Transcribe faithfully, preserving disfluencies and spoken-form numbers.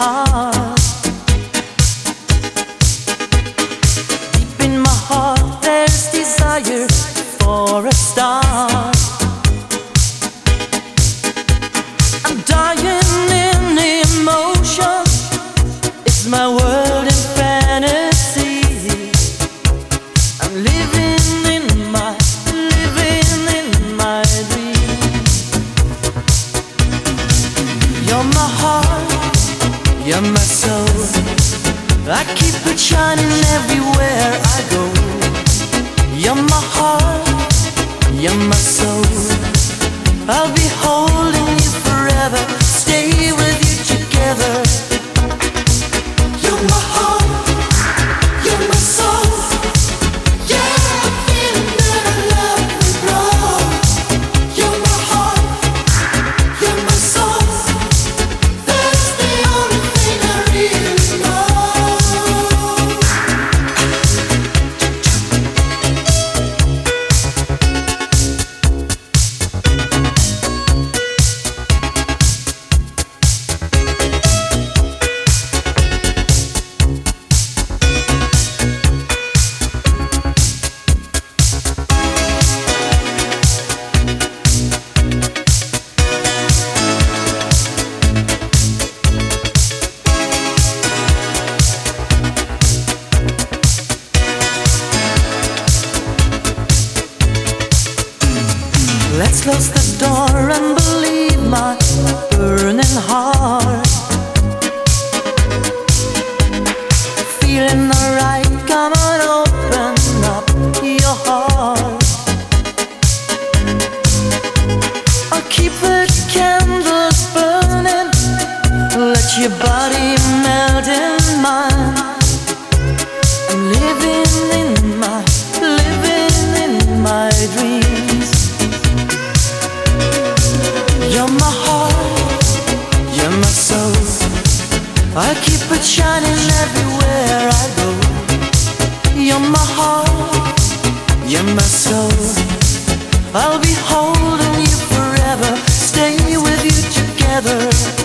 heart. Deep in my heart there's desire for a star. I'm dying in emotion. It's my world in fantasy. I'm living in my, living in my dream. You're my heart, you're my soul. I keep it shining everywhere I go. You're my heart, you're my soul. I'll be holding you forever, stay with you together. You're my heart, you're my soul. Yeah, I'm feeling that I love you, bro. You're my heart, you're my soul. That's the only thing I really know. Let's close the door and believe my burning heart. Feeling alright, come on, open up your heart. I'll keep the candles burning, let your body melt in mine. I'm living in my, living in my dreams. You're my heart, you're my soul. I keep it shining everywhere I go. You're my heart, you're my soul. I'll be holding you forever, stay with you together.